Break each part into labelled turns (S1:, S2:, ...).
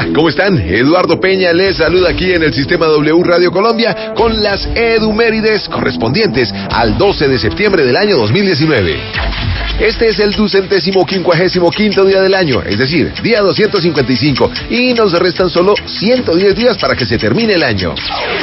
S1: Hola, ¿cómo están? Eduardo Peña les saluda aquí en el Sistema W Radio Colombia con las edumérides correspondientes al 12 de septiembre del año 2019. Este es el 255º día del año, es decir, día 255, y nos restan solo 110 días para que se termine el año.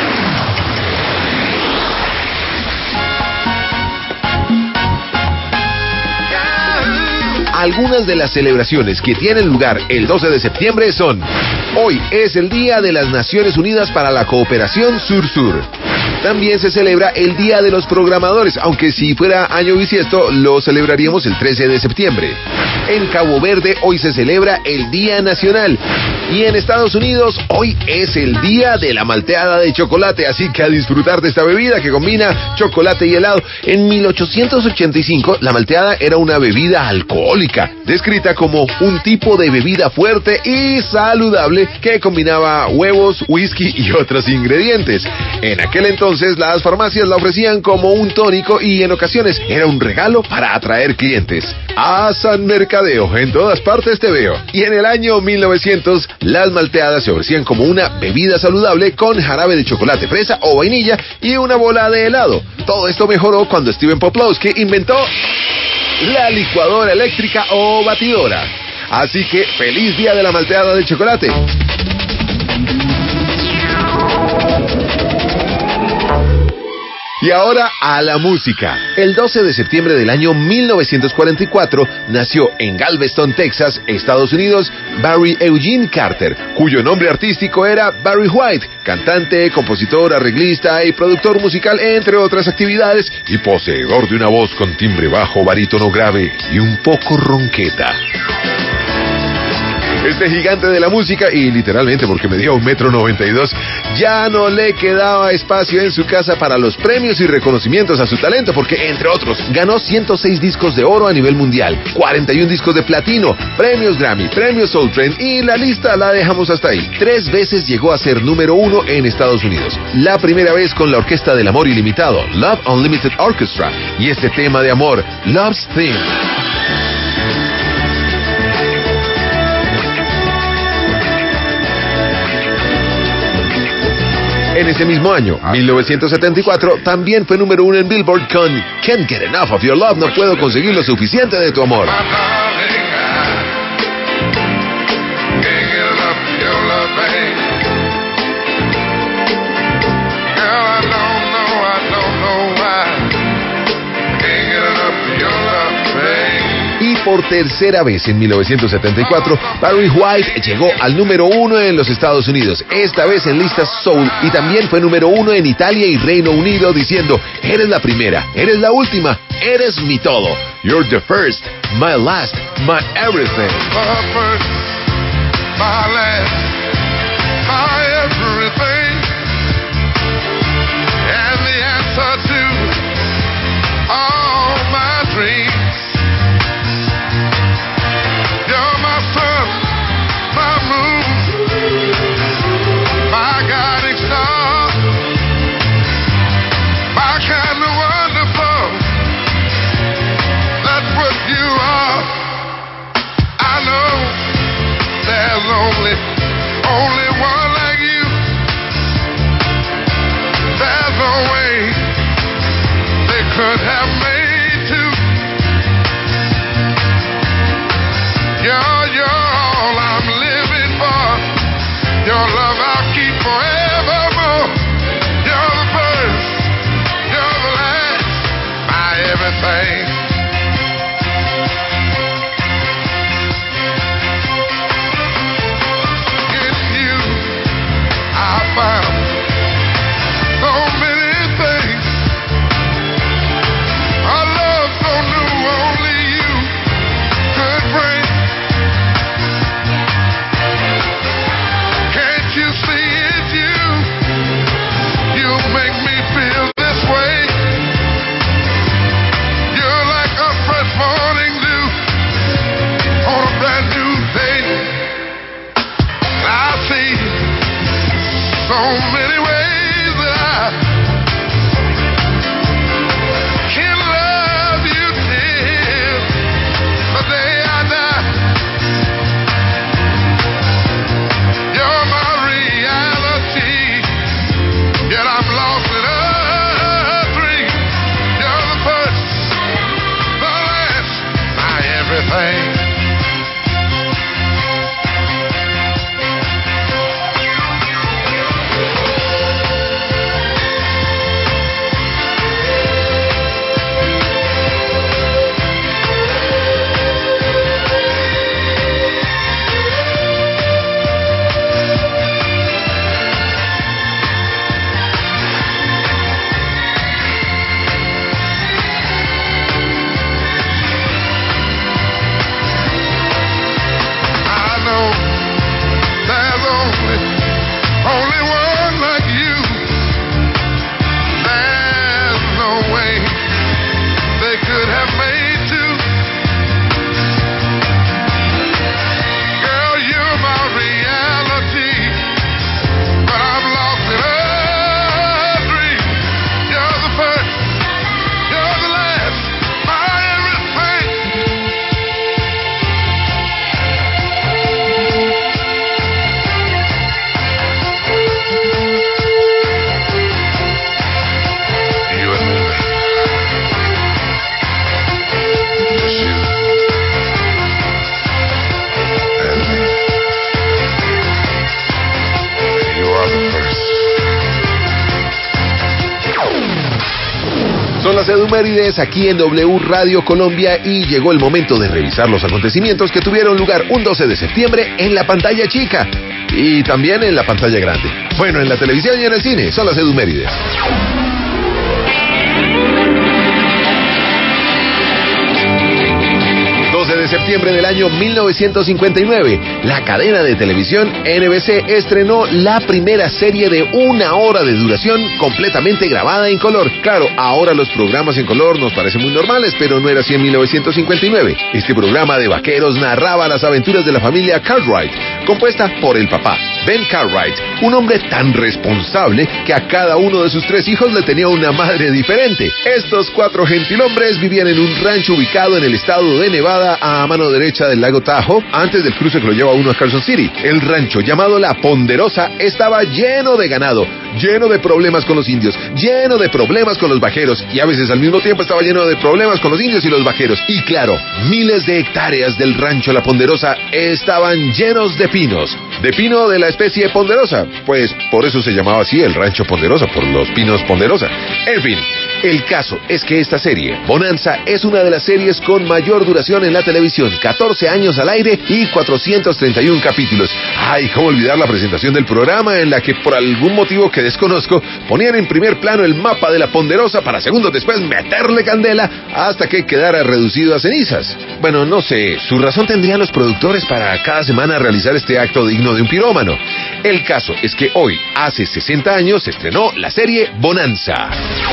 S1: Algunas de las celebraciones que tienen lugar el 12 de septiembre son: hoy es el Día de las Naciones Unidas para la Cooperación Sur-Sur. También se celebra el Día de los Programadores, aunque si fuera año bisiesto lo celebraríamos el 13 de septiembre. En Cabo Verde hoy se celebra el Día Nacional. Y en Estados Unidos hoy es el Día de la Malteada de Chocolate, así que a disfrutar de esta bebida que combina chocolate y helado. En 1885 la malteada era una bebida alcohólica, descrita como un tipo de bebida fuerte y saludable que combinaba huevos, whisky y otros ingredientes. En aquel entonces las farmacias la ofrecían como un tónico y en ocasiones era un regalo para atraer clientes. ¡Ah, San Mercadeo! En todas partes te veo. Y en el año 1900 las malteadas se ofrecían como una bebida saludable con jarabe de chocolate, fresa o vainilla y una bola de helado. Todo esto mejoró cuando Steven Poplawski inventó la licuadora eléctrica o batidora. Así que feliz día de la malteada de chocolate. Y ahora a la música. El 12 de septiembre del año 1944 nació en Galveston, Texas, Estados Unidos, Barry Eugene Carter, cuyo nombre artístico era Barry White, cantante, compositor, arreglista y productor musical, entre otras actividades, y poseedor de una voz con timbre bajo, barítono grave y un poco ronqueta. Este gigante de la música, y literalmente porque medía 1,92 m, ya no le quedaba espacio en su casa para los premios y reconocimientos a su talento, porque, entre otros, ganó 106 discos de oro a nivel mundial, 41 discos de platino, premios Grammy, premios Soul Train, y la lista la dejamos hasta ahí. 3 veces llegó a ser número 1 en Estados Unidos. La primera vez con la Orquesta del Amor Ilimitado, Love Unlimited Orchestra, y este tema de amor, Love's Theme. En ese mismo año, 1974, también fue número 1 en Billboard con Can't Get Enough of Your Love, no puedo conseguir lo suficiente de tu amor. Y por tercera vez en 1974, Barry White llegó al número 1 en los Estados Unidos, esta vez en listas soul, y también fue número 1 en Italia y Reino Unido, diciendo: eres la primera, eres la última, eres mi todo. You're the first, my last, my everything. My first, my last, my everything. And the answer to all my dreams. Edumérides aquí en W Radio Colombia y llegó el momento de revisar los acontecimientos que tuvieron lugar un 12 de septiembre en la pantalla chica y también en la pantalla grande. Bueno, en la televisión y en el cine, son las Edumérides. 12 de septiembre del año 1959, la cadena de televisión NBC estrenó la primera serie de 1 hora de duración completamente grabada en color. Claro, ahora los programas en color nos parecen muy normales, pero no era así en 1959. Este programa de vaqueros narraba las aventuras de la familia Cartwright, compuesta por el papá, Ben Cartwright, un hombre tan responsable que a cada uno de sus 3 hijos le tenía una madre diferente. Estos 4 gentilhombres vivían en un rancho ubicado en el estado de Nevada, a mano derecha del lago Tahoe, antes del cruce que lo lleva uno a Carson City. El rancho, llamado La Ponderosa, estaba lleno de ganado, lleno de problemas con los indios, lleno de problemas con los vaqueros, y a veces al mismo tiempo estaba lleno de problemas con los indios y los vaqueros. Y claro, miles de hectáreas del rancho La Ponderosa estaban llenos de pinos. De pino de la especie ponderosa, pues por eso se llamaba así el rancho Ponderosa, por los pinos ponderosa. En fin, el caso es que esta serie, Bonanza, es una de las series con mayor duración en la televisión, 14 años al aire y 431 capítulos. Ay, cómo olvidar la presentación del programa en la que por algún motivo que desconozco, ponían en primer plano el mapa de la Ponderosa para segundos después meterle candela hasta que quedara reducido a cenizas. Bueno, no sé, su razón tendrían los productores para cada semana realizar este acto digno de un pirómano. El caso es que hoy, hace 60 años, se estrenó la serie Bonanza.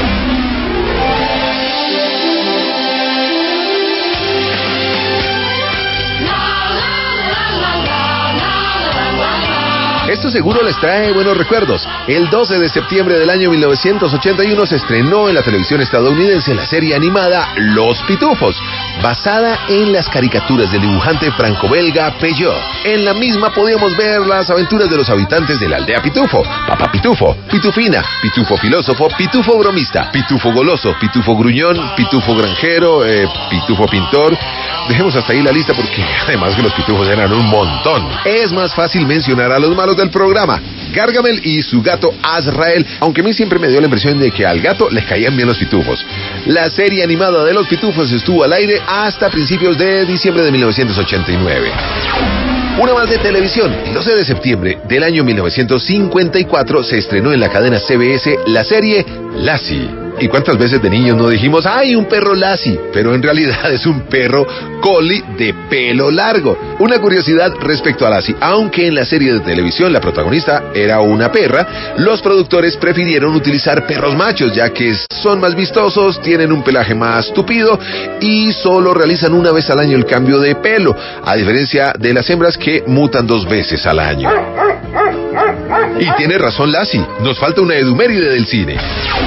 S1: Esto seguro les trae buenos recuerdos. El 12 de septiembre del año 1981 se estrenó en la televisión estadounidense la serie animada Los Pitufos, basada en las caricaturas del dibujante franco-belga Peugeot. En la misma podíamos ver las aventuras de los habitantes de la aldea Pitufo: Papá Pitufo, Pitufina, Pitufo filósofo, Pitufo bromista, Pitufo goloso, Pitufo gruñón, Pitufo granjero, Pitufo pintor. Dejemos hasta ahí la lista porque además que los pitufos eran un montón. Es más fácil mencionar a los malos del programa, Gargamel y su gato Azrael, aunque a mí siempre me dio la impresión de que al gato les caían bien los pitufos. La serie animada de los pitufos estuvo al aire hasta principios de diciembre de 1989. Una más de televisión. El 12 de septiembre del año 1954 se estrenó en la cadena CBS la serie Lassie. ¿Y cuántas veces de niños no dijimos, ¡ay, un perro Lassie! Pero en realidad es un perro collie de pelo largo. Una curiosidad respecto a Lassie: aunque en la serie de televisión la protagonista era una perra, los productores prefirieron utilizar perros machos, ya que son más vistosos, tienen un pelaje más tupido y solo realizan una vez al año el cambio de pelo, a diferencia de las hembras que mutan 2 veces al año. Y tiene razón Lassie, nos falta una eduméride del cine.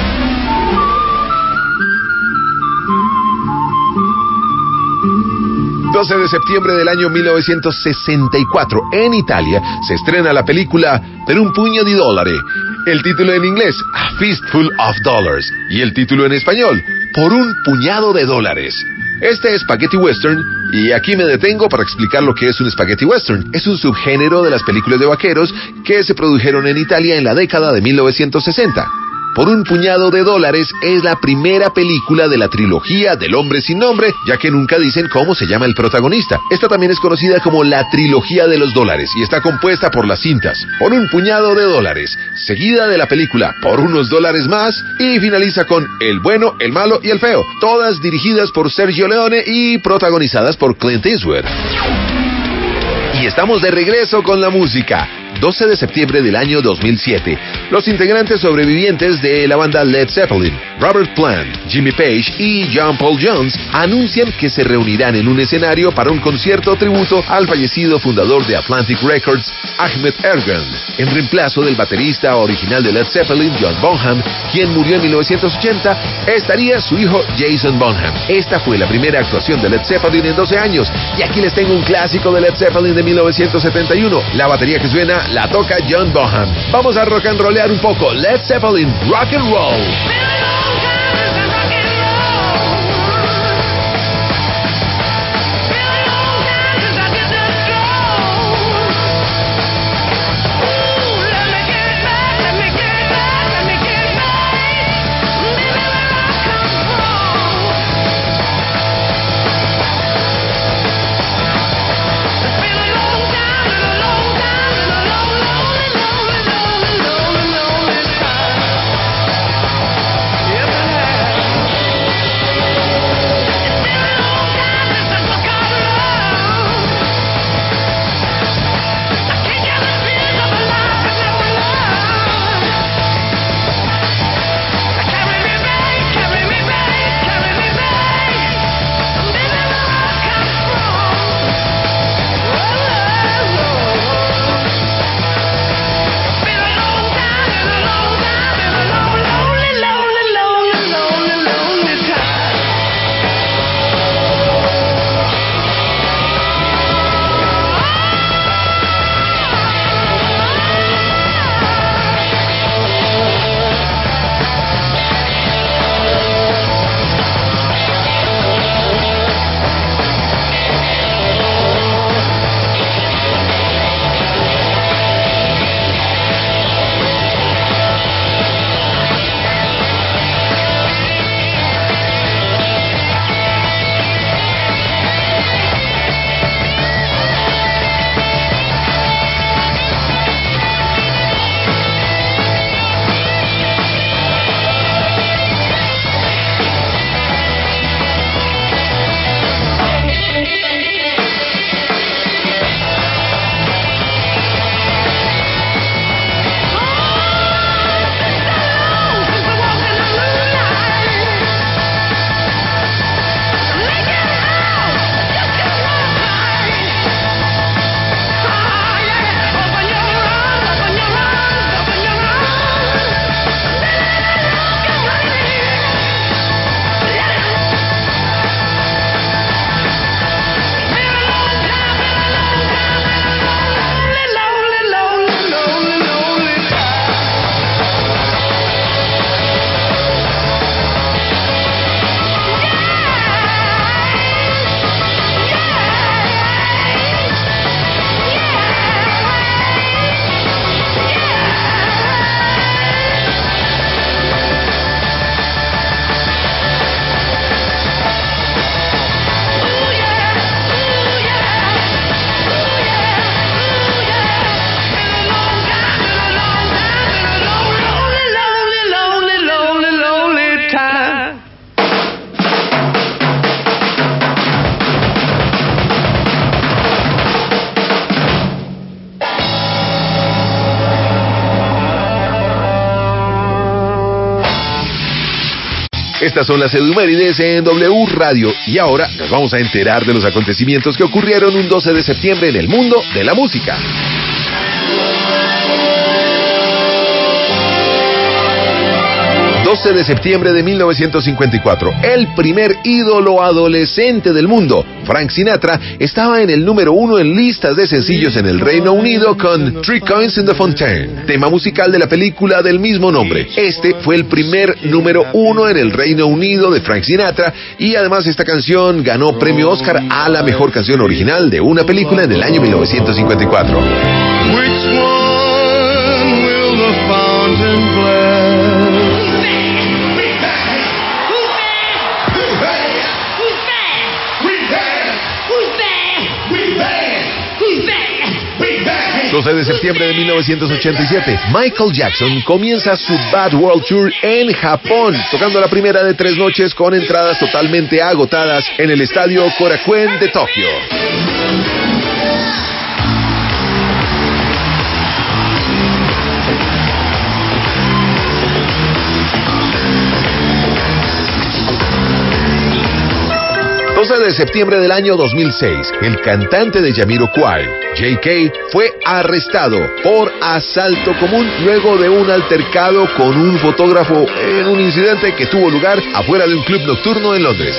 S1: 12 de septiembre del año 1964, en Italia, se estrena la película Per un pugno di dollari. El título en inglés, A Fistful of Dollars, y el título en español, Por un puñado de dólares. Este es Spaghetti Western, y aquí me detengo para explicar lo que es un Spaghetti Western. Es un subgénero de las películas de vaqueros que se produjeron en Italia en la década de 1960. Por un puñado de dólares es la primera película de la trilogía del hombre sin nombre, ya que nunca dicen cómo se llama el protagonista. Esta también es conocida como la trilogía de los dólares y está compuesta por las cintas Por un puñado de dólares, seguida de la película Por unos dólares más, y finaliza con El bueno, el malo y el feo, todas dirigidas por Sergio Leone y protagonizadas por Clint Eastwood. Y estamos de regreso con la música. 12 de septiembre del año 2007, los integrantes sobrevivientes de la banda Led Zeppelin, Robert Plant, Jimmy Page y John Paul Jones, anuncian que se reunirán en un escenario para un concierto tributo al fallecido fundador de Atlantic Records, Ahmet Ertegun, en reemplazo del baterista original de Led Zeppelin, John Bonham, quien murió en 1980. Estaría su hijo Jason Bonham. Esta fue la primera actuación de Led Zeppelin en 12 años, y aquí les tengo un clásico de Led Zeppelin de 1971. La batería que suena la toca John Bonham. Vamos a rock and rollear un poco. Led Zeppelin, rock and roll. Estas son las Edumérides en W Radio y ahora nos vamos a enterar de los acontecimientos que ocurrieron un 12 de septiembre en el mundo de la música. 12 de septiembre de 1954, el primer ídolo adolescente del mundo, Frank Sinatra, estaba en el número 1 en listas de sencillos en el Reino Unido con Three Coins in the Fontaine, tema musical de la película del mismo nombre. Este fue el primer número 1 en el Reino Unido de Frank Sinatra y además esta canción ganó premio Oscar a la mejor canción original de una película en el año 1954.
S2: Which one will the fountain bless?
S1: El 12 de septiembre de 1987, Michael Jackson comienza su Bad World Tour en Japón, tocando la primera de 3 noches con entradas totalmente agotadas en el estadio Korakuen de Tokio. 12 de septiembre del año 2006, el cantante de Jamiroquai, J.K., fue arrestado por asalto común luego de un altercado con un fotógrafo en un incidente que tuvo lugar afuera de un club nocturno en Londres.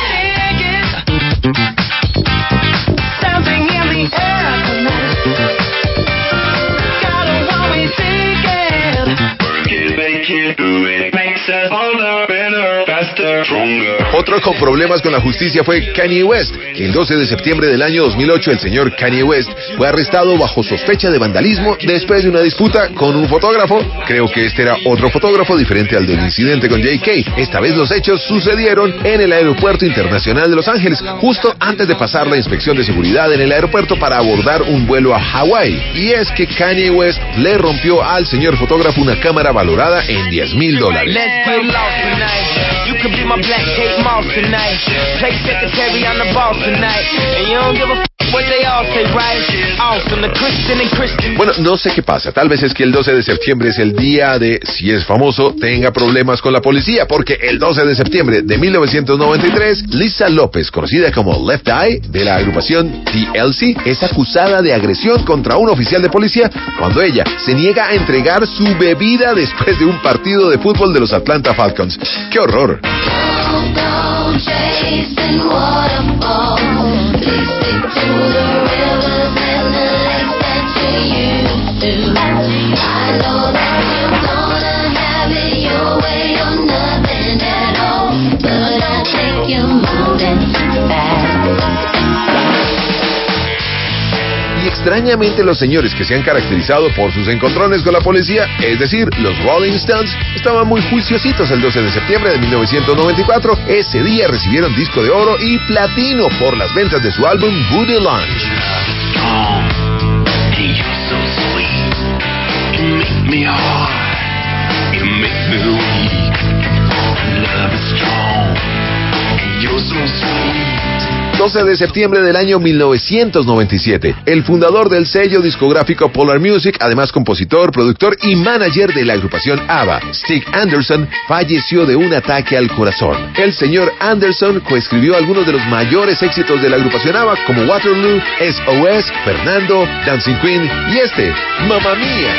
S1: Otro con problemas con la justicia fue Kanye West. El 12 de septiembre del año 2008, el señor Kanye West fue arrestado bajo sospecha de vandalismo después de una disputa con un fotógrafo. Creo que este era otro fotógrafo diferente al del incidente con J.K. Esta vez los hechos sucedieron en el Aeropuerto Internacional de Los Ángeles, justo antes de pasar la inspección de seguridad en el aeropuerto para abordar un vuelo a Hawái. Y es que Kanye West le rompió al señor fotógrafo una cámara valorada en $10,000.
S3: You could be my black Kate Moss tonight. Play secretary on the boss tonight. And you don't give a what they all say, right? Awesome, the Christian and Christian.
S1: Bueno, no sé qué pasa. Tal vez es que el 12 de septiembre es el día de, si es famoso, tenga problemas con la policía, porque el 12 de septiembre de 1993, Lisa López, conocida como Left Eye, de la agrupación TLC, es acusada de agresión contra un oficial de policía cuando ella se niega a entregar su bebida después de un partido de fútbol de los Atlanta Falcons. ¡Qué horror! Y extrañamente los señores que se han caracterizado por sus encontrones con la policía, es decir, los Rolling Stones, estaban muy juiciositos el 12 de septiembre de 1994. Ese día recibieron disco de oro y platino por las ventas de su álbum Booty Lounge. El 12 de septiembre del año 1997, el fundador del sello discográfico Polar Music, además compositor, productor y manager de la agrupación ABBA, Stig Anderson, falleció de un ataque al corazón. El señor Anderson coescribió algunos de los mayores éxitos de la agrupación ABBA, como Waterloo, SOS, Fernando, Dancing Queen y este, Mamma Mía.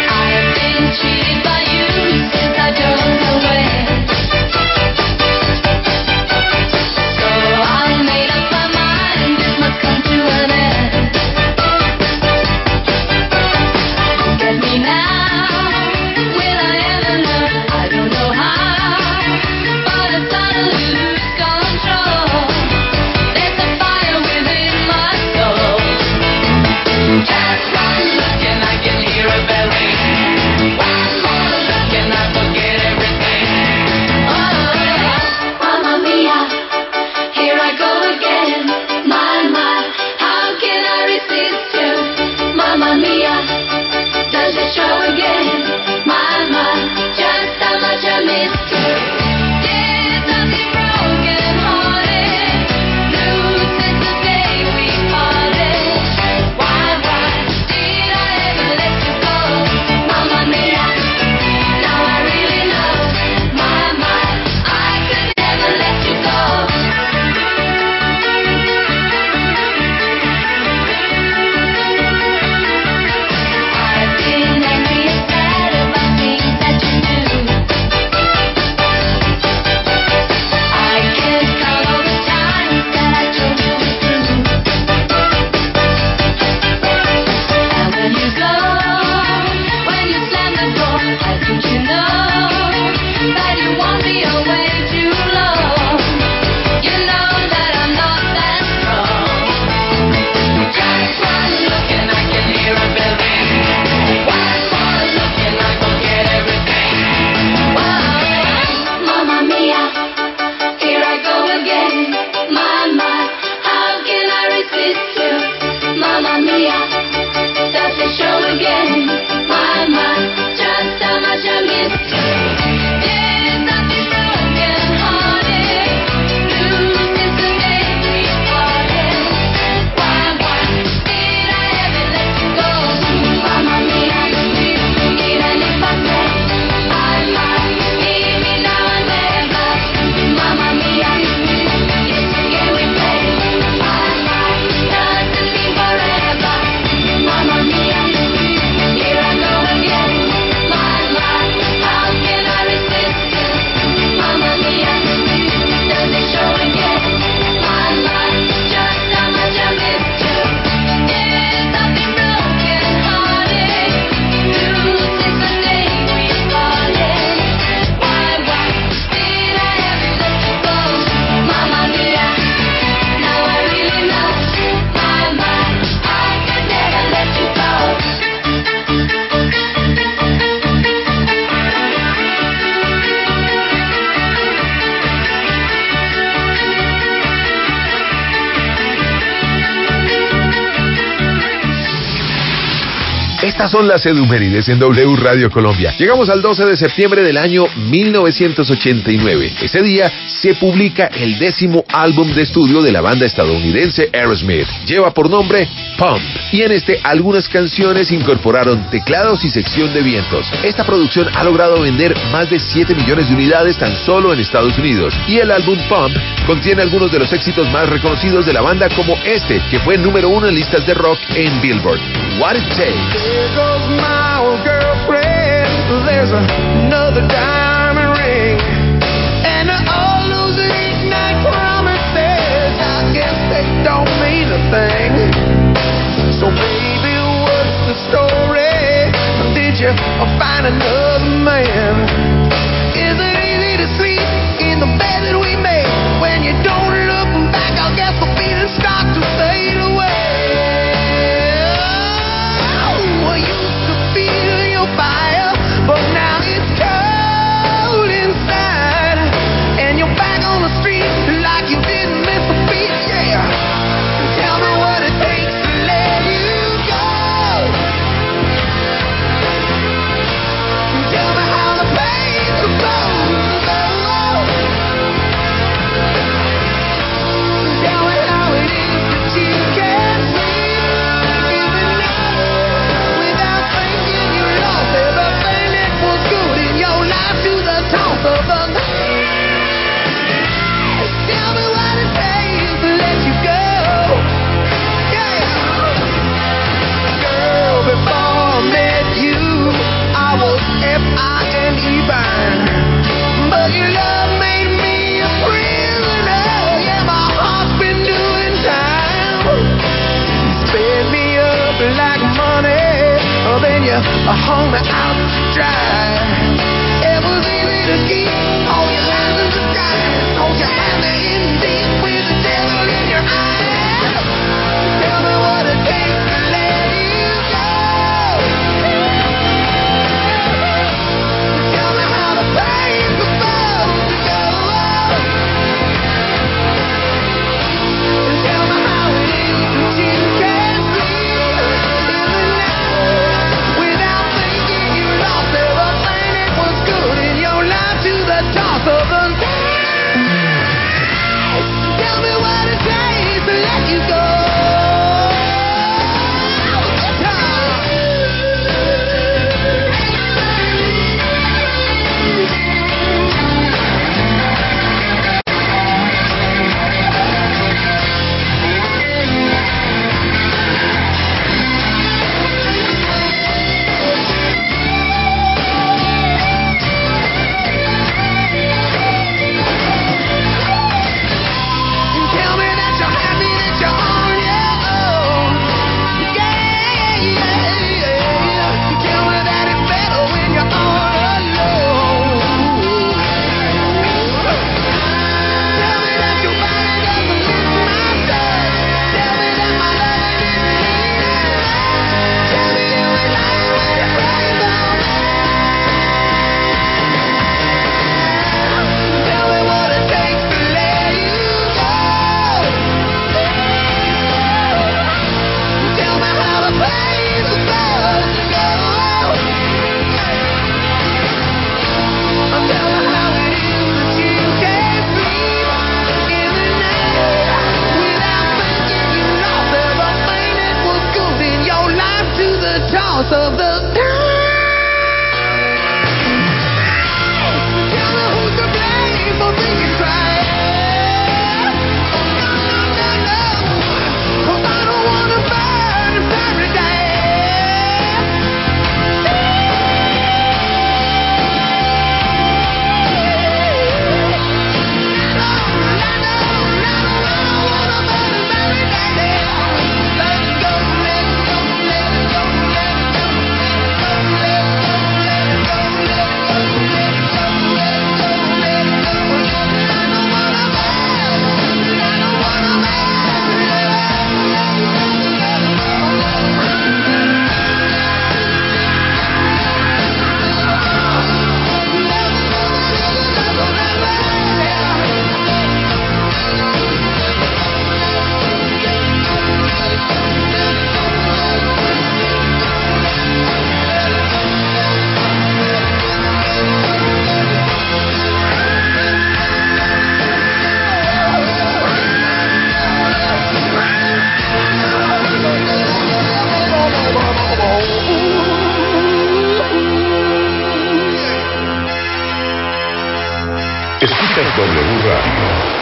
S1: Estas son las edumérides en W Radio Colombia. Llegamos al 12 de septiembre del año 1989. Ese día se publica el 10º álbum de estudio de la banda estadounidense Aerosmith. Lleva por nombre Pump. Y en este algunas canciones incorporaron teclados y sección de vientos. Esta producción ha logrado vender más de 7 millones de unidades tan solo en Estados Unidos. Y el álbum Pump contiene algunos de los éxitos más reconocidos de la banda, como este, que fue número 1 en listas de rock en Billboard. What It Takes.
S2: There goes my old girlfriend. There's another diamond ring. And all those late night promises, I guess they don't mean a thing. So baby, what's the story? Did you find another man? Is it easy to sleep in the bed that we made? When you don't look back, I guess the feelings start to fade away. I used to feel your fire, but now it's cold inside. And you're back on the street like you didn't miss a beat, yeah. Tell me what it takes to let you go. Tell me how the pain's supposed to go. Tell me how it is that you can't sleep even now without thinking you lost everything that was good in your life to the toss of the Tell me what it takes to let you go. Yeah. Girl, before I met you, I was F-I-N-E bound. But your love made me a prisoner. Yeah, my heart's been doing time. You sped me up like money, then you hung me out to dry. It was easy to keep all your lies in disguise. Don't you have me in deep with the devil in your eyes? Tell me what it takes to let you go. Tell me how the pain's supposed to go. Tell me how it is that you can't sleep in the night without thinking you lost everything
S1: Escuchas W Radio.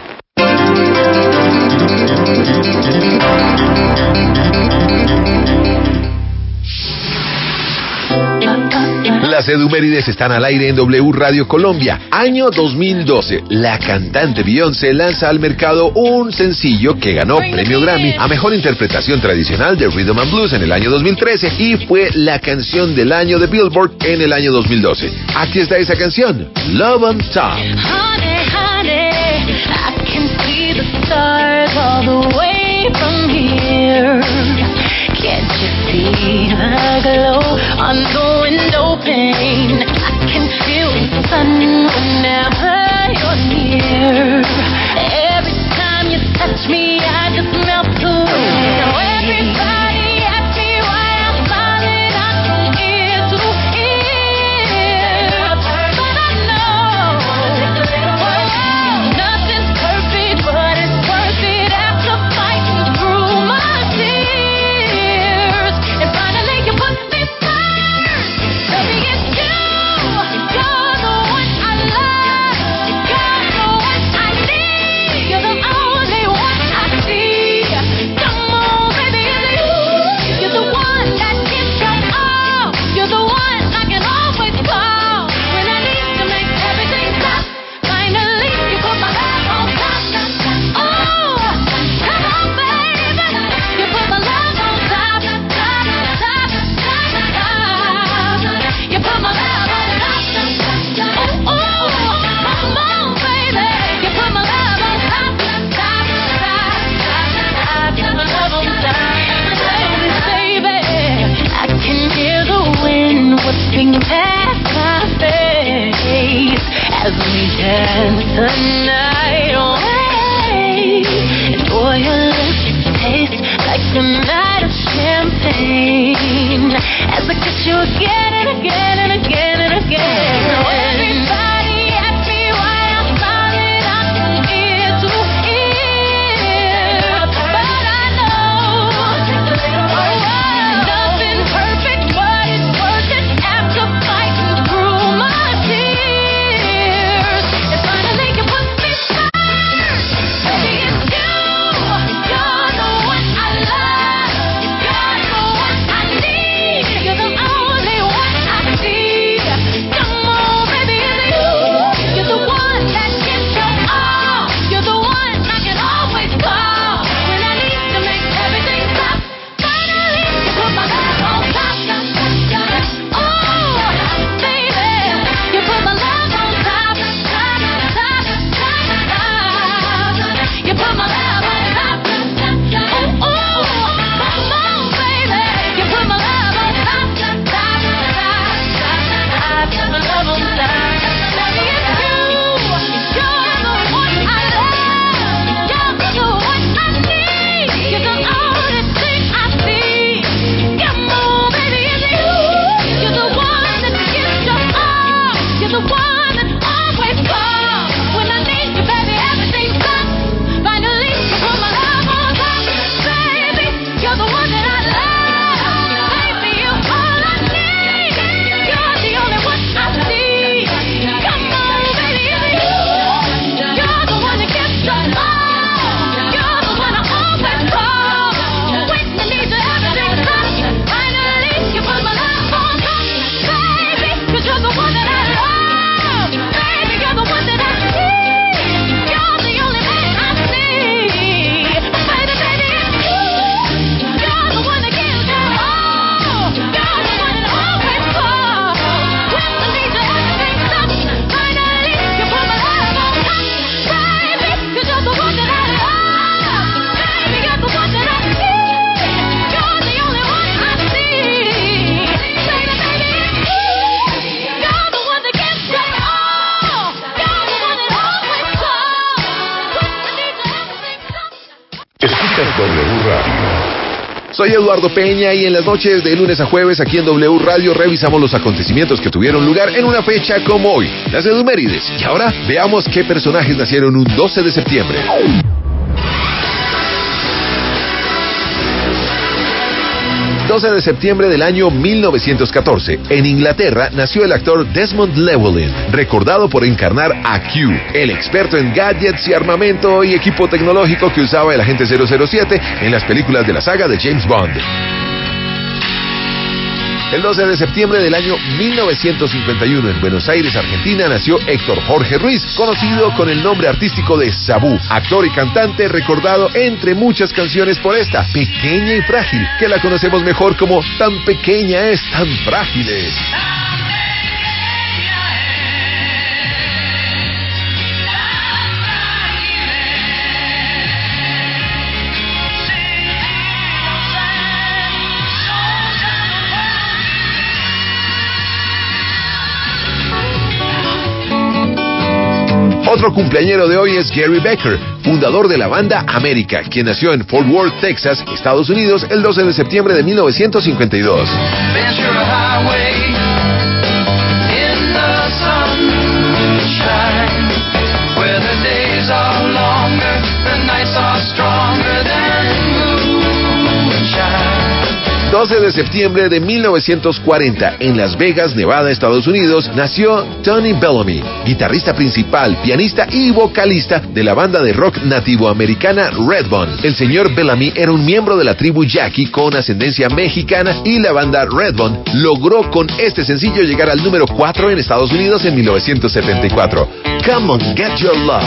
S1: Las Edumérides están al aire en W Radio Colombia. Año 2012. La cantante Beyoncé lanza al mercado un sencillo que ganó premio Grammy a Mejor Interpretación Tradicional de Rhythm and Blues en el año 2013 y fue la canción del año de Billboard en el año 2012. Aquí está esa canción, Love on Top.
S4: Honey, honey, I can see the stars all the way from here. Can't you see the glow on the window pane? I can feel the sun whenever you're near. Every time you touch me, I just melt away. Now everybody asks me why I'm smiling from ear to ear, but I know nothing's perfect, but it's worth it after fighting through my tears. And finally you put me first. Baby, it's you. You're the one I love. You're the one I need. You're the only one I see. Come on, baby, it's you. You're the one that gives me all. You're the one I can always call when I need to make everything stop. Finally, you put my love on top. Oh, come on, baby. You put my love on top, top, top, top, top. You put my love on top. Oh, come on, baby. You put my love on top, top, top, top. You put my love on top. Baby, I can hear the wind whipping past my face as we dance the night away. And boy, your lips taste like a night of champagne as I kiss you again and again and again and again. Now everybody asks me why I'm smiling from ear to ear, but I know nothing's perfect, but it's worth it after fighting through my tears. And finally you put me first. Baby, it's you. You're the one I love. You're the one I need. You're the only one I see. Come on, baby, it's you. You're the one that gives me all. You're the one I can always call when I need to make everything stop. Finally, you put my love on top. Oh, baby, you put my love on top, top, top, top, top. You put my love on top. Oh, come on, baby, you put my love on top, top, top, top. You put my love on top. Baby, it's you. You're the one I love. You're the one I need. You're the only thing I see. Come on, baby, it's you. You're the one that gives your all. You're the one that always calls when I need you, baby. Everything stops. Finally, you put my love on top, baby. You're the one that I love, baby. You're all I need. You're the only one I see. Come on, baby, it's you. You're the one that gives your all. You're the one I always call when I need you. Everything stops. Finally, you put my love on top, baby. 'Cause you're the one that I love, baby. You're the one that I need. You're the only one I see. Baby, baby, it's you. You're the one that gives your all. You're the one that always calls when I need you. Everything stops. Finally, you put my love on top, baby. 'Cause you're the one that I love, baby. You're the one that I need. You're the only one I see. Baby, baby, it's you. You're the one that gives your all. You're the one that always calls when I need you. Everything stops.
S1: Escuchas W Radio. Soy Eduardo Peña y en las noches de lunes a jueves aquí en W Radio revisamos los acontecimientos que tuvieron lugar en una fecha como hoy, las Edumérides. Y ahora veamos qué personajes nacieron un 12 de septiembre. 12 de septiembre del año 1914, en Inglaterra, nació el actor Desmond Llewellyn, recordado por encarnar a Q, el experto en gadgets y armamento y equipo tecnológico que usaba el agente 007 en las películas de la saga de James Bond. El 12 de septiembre del año 1951, en Buenos Aires, Argentina, nació Héctor Jorge Ruiz, conocido con el nombre artístico de Sabú, actor y cantante recordado entre muchas canciones por esta, Pequeña y Frágil, que la conocemos mejor como Tan pequeña es, tan frágil es. Otro cumpleañero de hoy es Gary Becker, fundador de la banda América, quien nació en Fort Worth, Texas, Estados Unidos, el 12 de septiembre de 1952.
S2: Where the days are longer, the nights are stronger than moonshine.
S1: 12 de septiembre de 1940, en Las Vegas, Nevada, Estados Unidos, nació Tony Bellamy, guitarrista principal, pianista y vocalista de la banda de rock nativoamericana Redbone. El señor Bellamy era un miembro de la tribu Yaqui con ascendencia mexicana y la banda Redbone logró con este sencillo llegar al número 4 en Estados Unidos en 1974. Come on, get your love.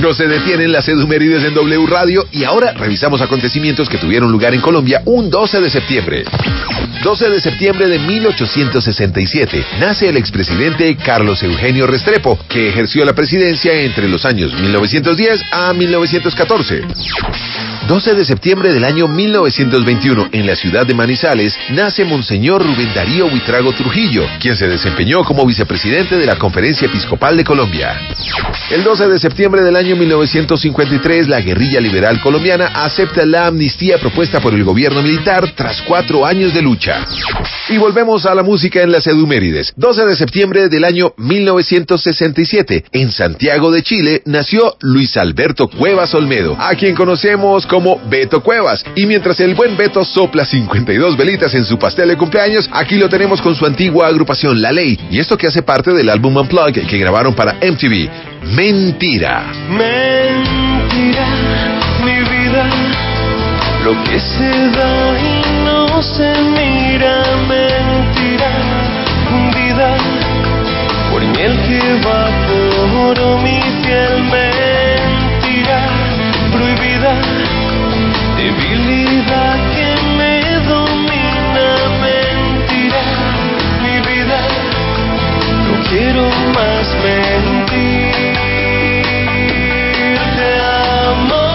S1: No se detienen las efemérides en W Radio y ahora revisamos acontecimientos que tuvieron lugar en Colombia un 12 de septiembre. 12 de septiembre de 1867, nace el expresidente Carlos Eugenio Restrepo, que ejerció la presidencia entre los años 1910 a 1914. 12 de septiembre del año 1921, en la ciudad de Manizales, nace Monseñor Rubén Darío Buitrago Trujillo, quien se desempeñó como vicepresidente de la Conferencia Episcopal de Colombia. El 12 de septiembre del año 1953, la guerrilla liberal colombiana acepta la amnistía propuesta por el gobierno militar tras 4 años de lucha. Y volvemos a la música en las Edumérides. 12 de septiembre del año 1967, en Santiago de Chile, nació Luis Alberto Cuevas Olmedo, a quien conocemos como Beto Cuevas. Y mientras el buen Beto sopla 52 velitas en su pastel de cumpleaños, aquí lo tenemos con su antigua agrupación La Ley, y esto que hace parte del álbum Unplugged que grabaron para MTV, Mentira.
S2: Mentira, mi vida, lo que se da y no se mira. Mentira, hundida por miel que va por mi piel. Mentira, prohibida, debilidad que me domina. Mentira, mi vida, no quiero más mentir. Te amo,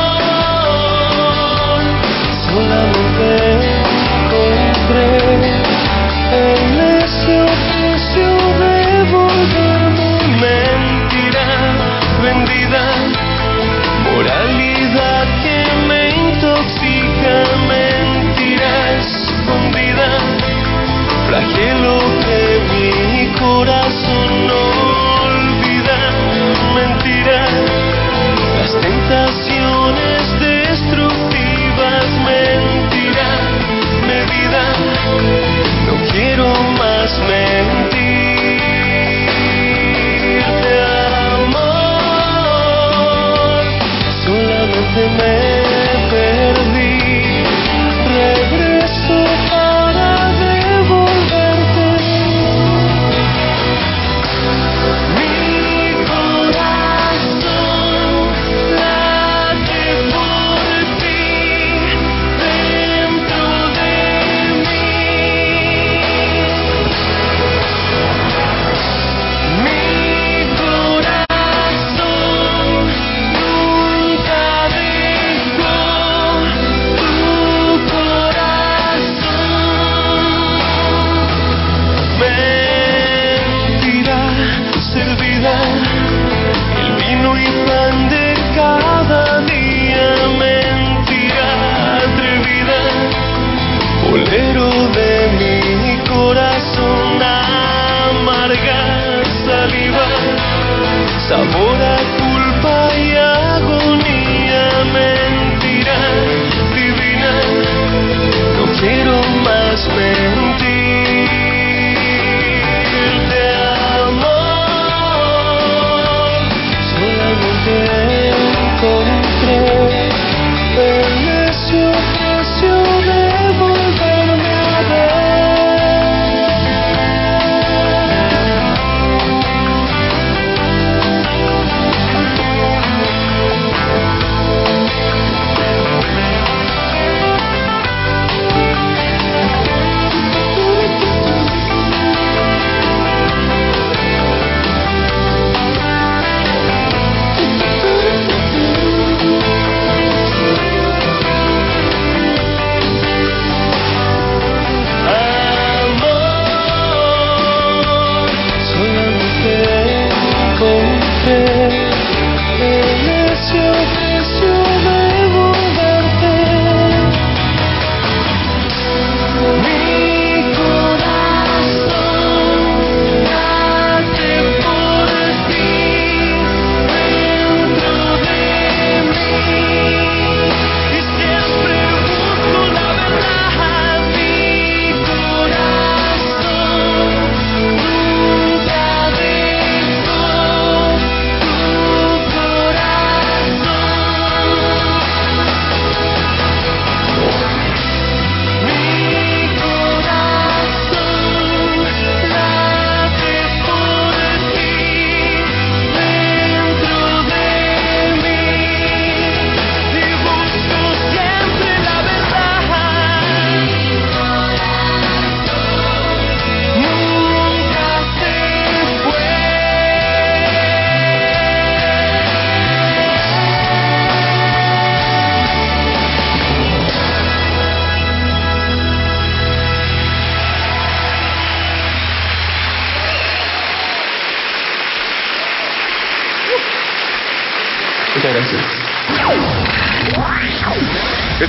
S2: solamente encontré en ese oficio de volverme mentira vendida, moralidad que me intoxica. Mentira escondida, flagelo que mi corazón no olvida. Mentira, las tentaciones destructivas. Mentira, medida, no quiero más mentir. Te amo, solamente me perdí. Regreso para devolverte. Mi corazón late por ti dentro de mí. Mi corazón nunca dejó tu corazón. Mentira servida, el vino y pan de cada día. Mentira atrevida, bolero de mi corazón. Amarga saliva, sabor a culpa y agonía. Mentira divina, no quiero más mentir. Te amo, solamente encontré en ese oficio de volverme a ver.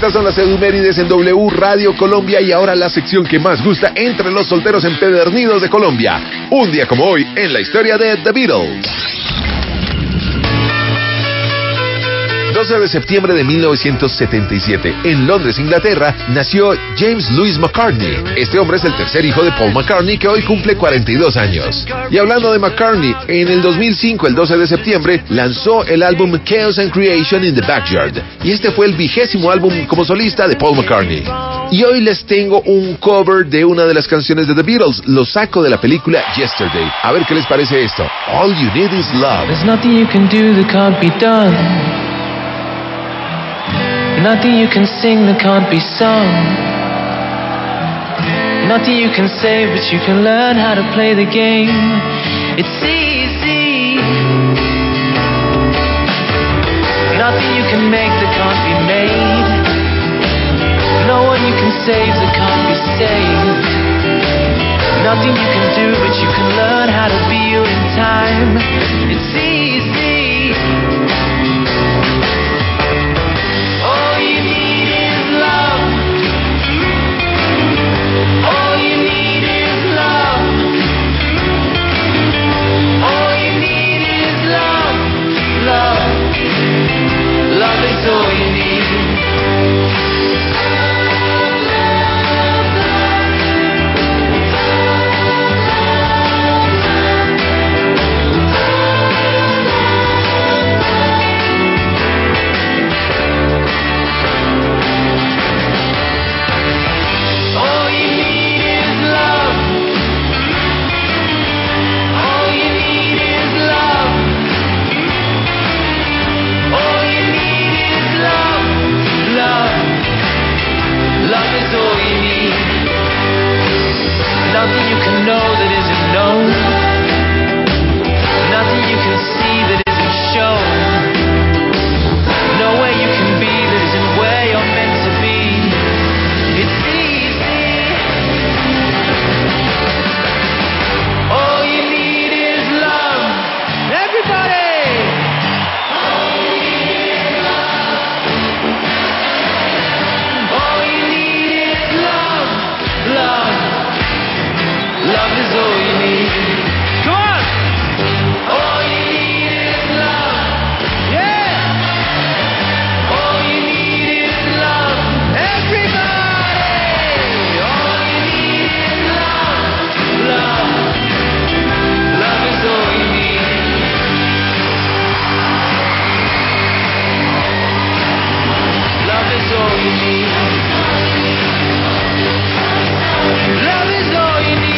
S1: Estas son las Edumérides en W Radio Colombia y ahora la sección que más gusta entre los solteros empedernidos de Colombia. Un día como hoy en la historia de The Beatles. 12 de septiembre de 1977, en Londres, Inglaterra, nació James Louis McCartney. Este hombre es el tercer hijo de Paul McCartney, que hoy cumple 42 años. Y hablando de McCartney, en el 2005, el 12 de septiembre, lanzó el álbum Chaos and Creation in the Backyard. Y este fue el 20º álbum como solista de Paul McCartney. Y hoy les tengo un cover de una de las canciones de The Beatles. Lo saco de la película Yesterday. A ver qué les parece esto. All You Need Is Love.
S5: There's nothing you can do that can't be done. Nothing you can sing that can't be sung. Nothing you can say, but you can learn how to play the game. It's easy. Nothing you can make that can't be made. No one you can save that can't be saved. Nothing you can do, but you can learn how to be you in time. It's easy. Nothing you can know that isn't known. Nothing you can see that isn't shown. Nowhere you can be that isn't where you're meant to be. It's easy. All you need is love. Everybody! All you need is love. All you need is love. Love. Love is all you need. Come on! All you need is love. Yeah! All you need is love. Everybody! All you need is love. Love. Love is all you need. Love is all you need. Love is all you need.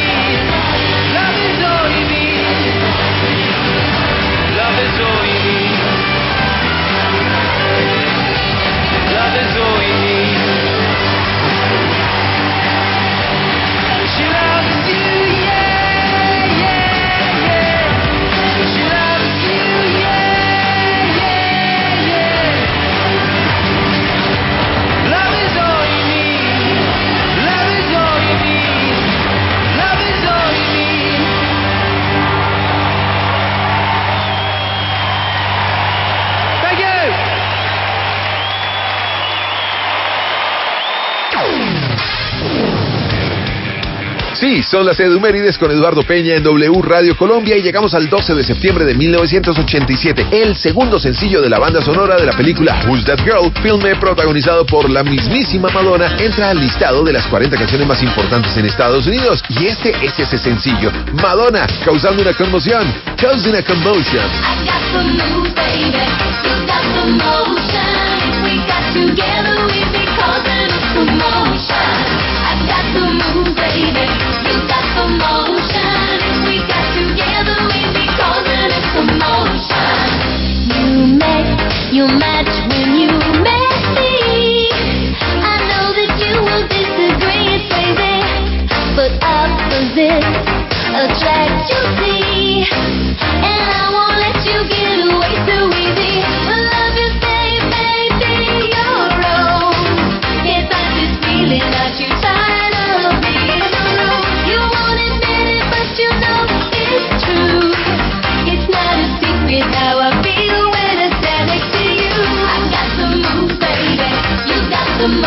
S1: Sí, son las Edumérides con Eduardo Peña en W Radio Colombia y llegamos al 12 de septiembre de 1987, el segundo sencillo de la banda sonora de la película Who's That Girl, filme protagonizado por la mismísima Madonna, entra al listado de las 40 canciones más importantes en Estados Unidos. Y este es ese sencillo, Madonna, causando una conmoción, causing a commotion.
S4: I got the moves, baby. You got the motion. If we got together, we'd be causing a commotion. I got the moves, baby. You got the motion. If we got together, we'd be causing a commotion. You match when you met me. I know that you will disagree, it's crazy, but opposites attract, you see. And I won't let you get away so easy. Love you, say, baby, you're wrong. Can't fight this feeling that you're tired of being alone. You won't admit it, but you know it's true. It's not a secret how I feel when I stand next to you. I got the moves, baby. You got the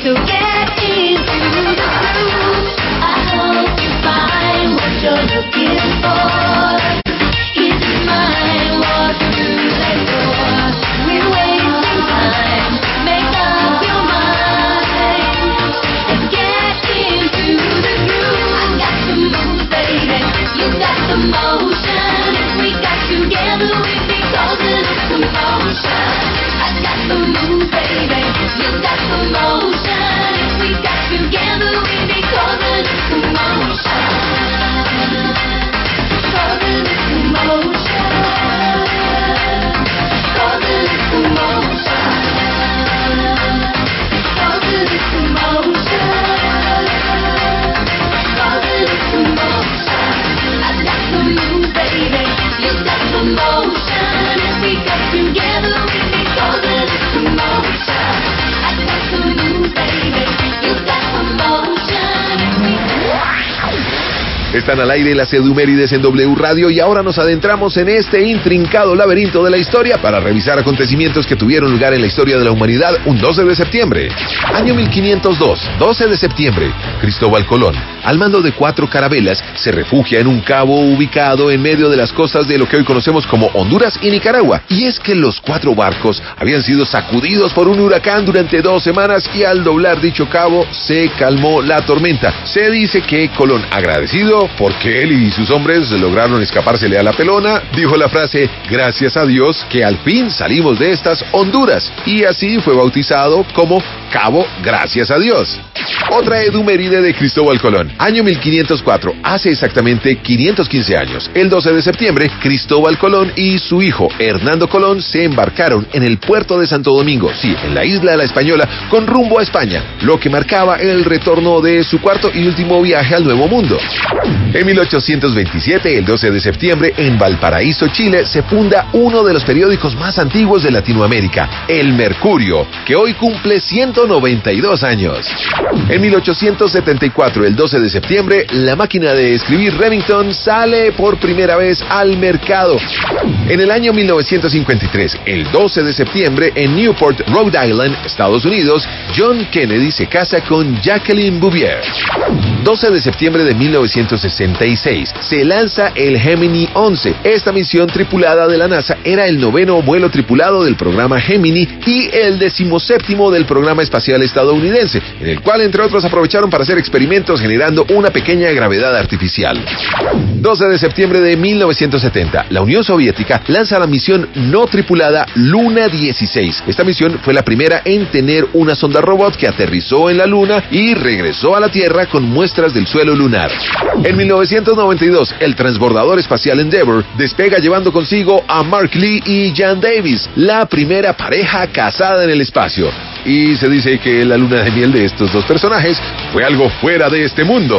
S4: So get into the groove. I hope you find what you're looking for. Easy mind, walk through that door. We're wasting time. Make up your mind and get into the groove. I got to move, baby. You got the motion. If we got together, we'd be causing a commotion. I got the move, baby. You got the motion. If we got together, we'd be causing a commotion. Causing a commotion. Causing a commotion. Causing a commotion. Causing a commotion. I got the move, baby. You got the motion. If we got together, we'd be causing a commotion. I got the move, baby. You got the motion. If we
S1: Están al aire las Edumérides en W Radio y ahora nos adentramos en este intrincado laberinto de la historia para revisar acontecimientos que tuvieron lugar en la historia de la humanidad un 12 de septiembre. Año 1502, 12 de septiembre, Cristóbal Colón, al mando de 4 carabelas, se refugia en un cabo ubicado en medio de las costas de lo que hoy conocemos como Honduras y Nicaragua. Y es que los 4 barcos habían sido sacudidos por un huracán durante 2 semanas y al doblar dicho cabo se calmó la tormenta. Se dice que Colón, agradecido porque él y sus hombres lograron escapársele a la pelona, dijo la frase: gracias a Dios que al fin salimos de estas Honduras, y así fue bautizado como Cabo Gracias a Dios. Otra eduméride de Cristóbal Colón. Año 1504, hace exactamente 515 años, el 12 de septiembre, Cristóbal Colón y su hijo Hernando Colón se embarcaron en el puerto de Santo Domingo, sí, en la isla de la Española, con rumbo a España, lo que marcaba el retorno de su cuarto y último viaje al Nuevo Mundo. En 1827, el 12 de septiembre, en Valparaíso, Chile, se funda uno de los periódicos más antiguos de Latinoamérica, El Mercurio, que hoy cumple 192 años. En 1874, el 12 de septiembre, la máquina de escribir Remington sale por primera vez al mercado. En el año 1953, el 12 de septiembre, en Newport, Rhode Island, Estados Unidos, John Kennedy se casa con Jacqueline Bouvier. 12 de septiembre de 1966, se lanza el Gemini 11. Esta misión tripulada de la NASA era el 9º vuelo tripulado del programa Gemini y el 17º del programa espacial estadounidense, en el cual, entre otros, aprovecharon para hacer experimentos generando una pequeña gravedad artificial. 12 de septiembre de 1970, la Unión Soviética lanza la misión no tripulada Luna 16. Esta misión fue la primera en tener una sonda robot que aterrizó en la Luna y regresó a la Tierra con muestras del suelo lunar. En 1992, el transbordador espacial Endeavour despega llevando consigo a Mark Lee y Jan Davis, la primera pareja casada en el espacio. Y se dice que la luna de miel de estos dos personajes fue algo fuera de este mundo.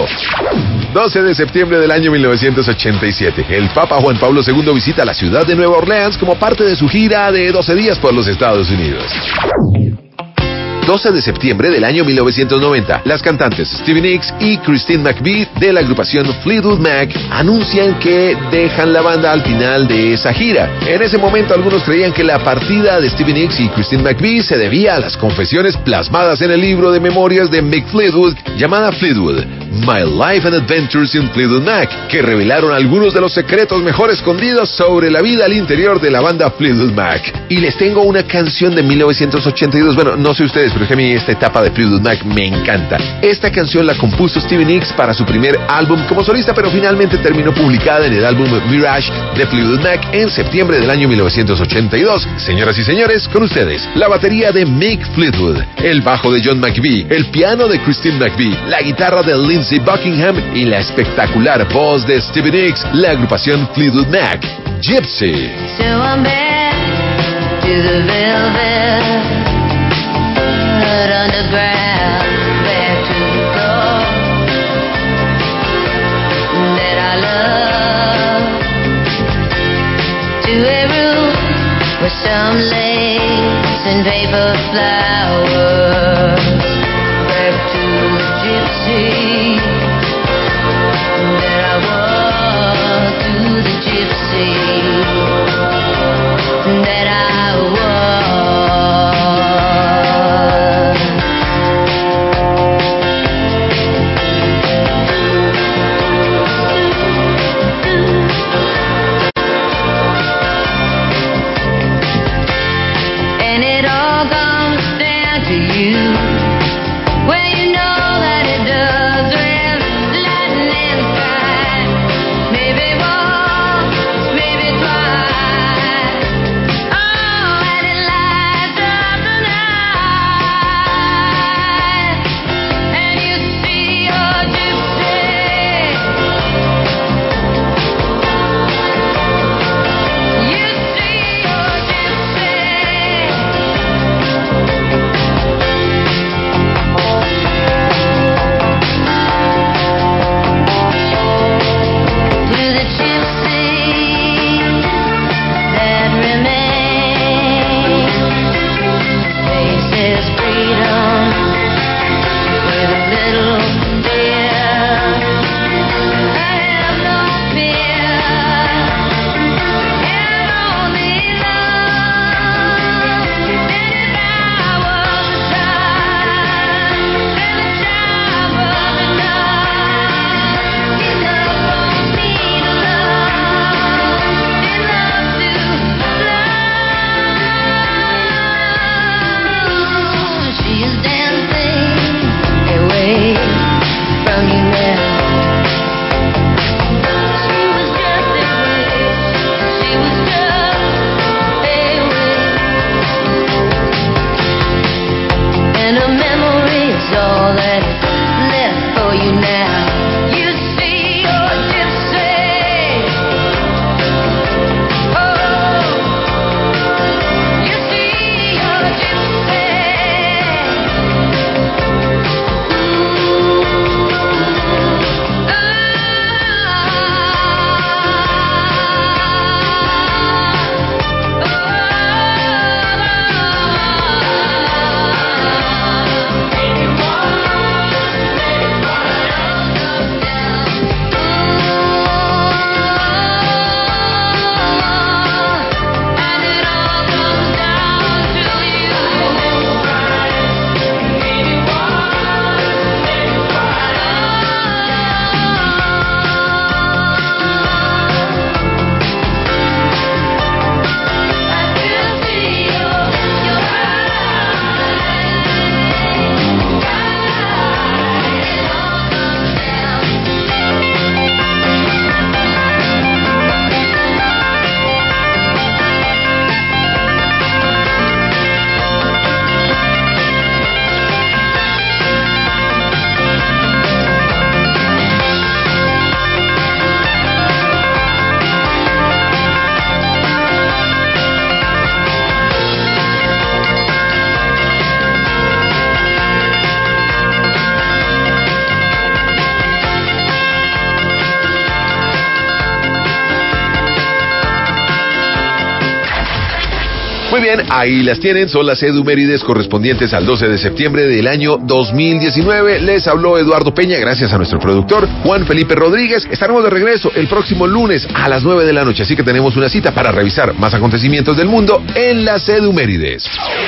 S1: 12 de septiembre del año 1987, el Papa Juan Pablo II visita la ciudad de Nueva Orleans como parte de su gira de 12 días por los Estados Unidos. 12 de septiembre del año 1990, las cantantes Stevie Nicks y Christine McVie de la agrupación Fleetwood Mac anuncian que dejan la banda al final de esa gira. En ese momento algunos creían que la partida de Stevie Nicks y Christine McVie se debía a las confesiones plasmadas en el libro de memorias de Mick Fleetwood llamada Fleetwood, My Life and Adventures in Fleetwood Mac, que revelaron algunos de los secretos mejor escondidos sobre la vida al interior de la banda Fleetwood Mac. Y les tengo una canción de 1982, bueno, no sé ustedes, pero es que a mí esta etapa de Fleetwood Mac me encanta. Esta canción la compuso Stevie Nicks para su primer álbum como solista, pero finalmente terminó publicada en el álbum Mirage de Fleetwood Mac en septiembre del año 1982. Señoras y señores, con ustedes, la batería de Mick Fleetwood, el bajo de John McVie, el piano de Christine McVie, la guitarra de Lindsey Buckingham y la espectacular voz de Stevie Nicks, la agrupación Fleetwood Mac, Gypsy.
S4: So I'm back to the velvet underground, back to the floor that I love, to a room with some lace and paper flowers, back to the gypsy that I was, to the gypsy that I was.
S1: Muy bien, ahí las tienen, son las edumérides correspondientes al 12 de septiembre del año 2019. Les habló Eduardo Peña, gracias a nuestro productor Juan Felipe Rodríguez. Estaremos de regreso el próximo lunes a las 9 de la noche, así que tenemos una cita para revisar más acontecimientos del mundo en las edumérides.